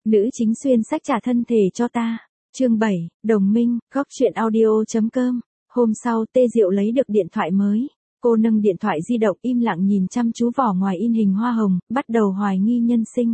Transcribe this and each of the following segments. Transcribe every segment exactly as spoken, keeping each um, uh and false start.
Nữ chính xuyên sách trả thân thể cho ta. Chương bảy, Đồng minh, góc truyện audio.com. Hôm sau Tê Diệu lấy được điện thoại mới. Cô nâng điện thoại di động im lặng nhìn chăm chú vỏ ngoài in hình hoa hồng, bắt đầu hoài nghi nhân sinh.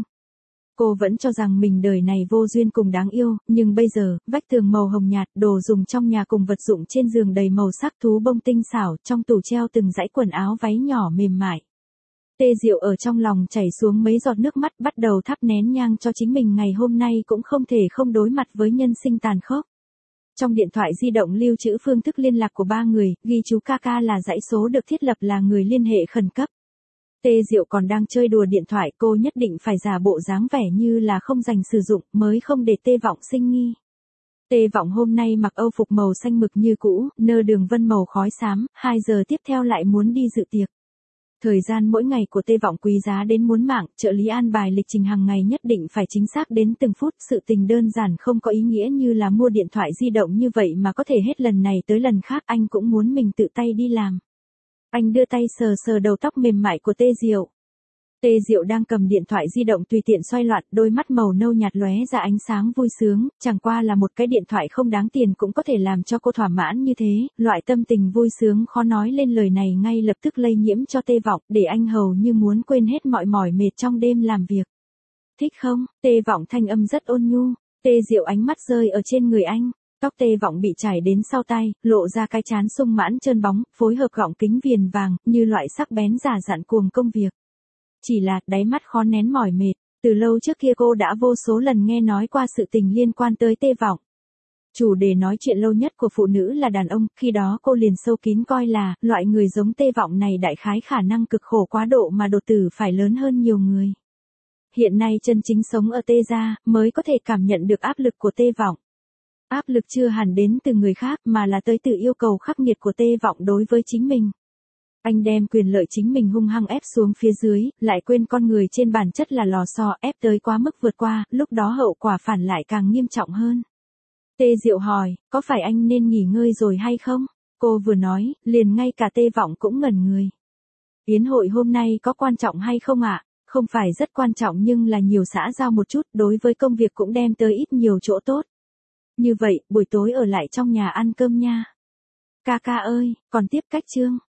Cô vẫn cho rằng mình đời này vô duyên cùng đáng yêu, nhưng bây giờ, vách tường màu hồng nhạt, đồ dùng trong nhà cùng vật dụng trên giường đầy màu sắc thú bông tinh xảo, trong tủ treo từng dãy quần áo váy nhỏ mềm mại. Tê Diệu ở trong lòng chảy xuống mấy giọt nước mắt, bắt đầu thắp nén nhang cho chính mình ngày hôm nay cũng không thể không đối mặt với nhân sinh tàn khốc. Trong điện thoại di động lưu trữ phương thức liên lạc của ba người, ghi chú ca ca là dãy số được thiết lập là người liên hệ khẩn cấp. Tê Diệu còn đang chơi đùa điện thoại, cô nhất định phải giả bộ dáng vẻ như là không dành sử dụng mới không để Tê Vọng sinh nghi. Tê Vọng hôm nay mặc âu phục màu xanh mực như cũ, nơ đường vân màu khói xám, hai giờ tiếp theo lại muốn đi dự tiệc. Thời gian mỗi ngày của Tê Vọng quý giá đến muốn mạng, trợ lý an bài lịch trình hàng ngày nhất định phải chính xác đến từng phút, sự tình đơn giản không có ý nghĩa như là mua điện thoại di động như vậy mà có thể hết lần này tới lần khác, anh cũng muốn mình tự tay đi làm. Anh đưa tay sờ sờ đầu tóc mềm mại của Tê Diệu. Tê Diệu đang cầm điện thoại di động tùy tiện xoay loạn, đôi mắt màu nâu nhạt lóe ra ánh sáng vui sướng, chẳng qua là một cái điện thoại không đáng tiền cũng có thể làm cho cô thỏa mãn như thế, loại tâm tình vui sướng khó nói lên lời này ngay lập tức lây nhiễm cho Tê Vọng, để anh hầu như muốn quên hết mọi mỏi mệt trong đêm làm việc. Thích không? Tê Vọng thanh âm rất ôn nhu. Tê Diệu ánh mắt rơi ở trên người anh. Tóc Tê Vọng bị trải đến sau tai, lộ ra cái trán sung mãn trơn bóng, phối hợp gọng kính viền vàng, như loại sắc bén giả dặn cuồng công việc. Chỉ là, đáy mắt khó nén mỏi mệt, từ lâu trước kia cô đã vô số lần nghe nói qua sự tình liên quan tới Tê Vọng. Chủ đề nói chuyện lâu nhất của phụ nữ là đàn ông, khi đó cô liền sâu kín coi là, loại người giống Tê Vọng này đại khái khả năng cực khổ quá độ mà đột tử phải lớn hơn nhiều người. Hiện nay chân chính sống ở Tê gia, mới có thể cảm nhận được áp lực của Tê Vọng. Áp lực chưa hẳn đến từ người khác mà là tới từ yêu cầu khắc nghiệt của Tê Vọng đối với chính mình. Anh đem quyền lợi chính mình hung hăng ép xuống phía dưới, lại quên con người trên bản chất là lò xo, ép tới quá mức vượt qua, lúc đó hậu quả phản lại càng nghiêm trọng hơn. Tê Diệu hỏi, có phải anh nên nghỉ ngơi rồi hay không? Cô vừa nói, liền ngay cả Tê Vọng cũng ngẩn người. Yến hội hôm nay có quan trọng hay không ạ? À? Không phải rất quan trọng nhưng là nhiều xã giao một chút, đối với công việc cũng đem tới ít nhiều chỗ tốt. Như vậy, buổi tối ở lại trong nhà ăn cơm nha. Ca ca ơi, còn tiếp cách chương.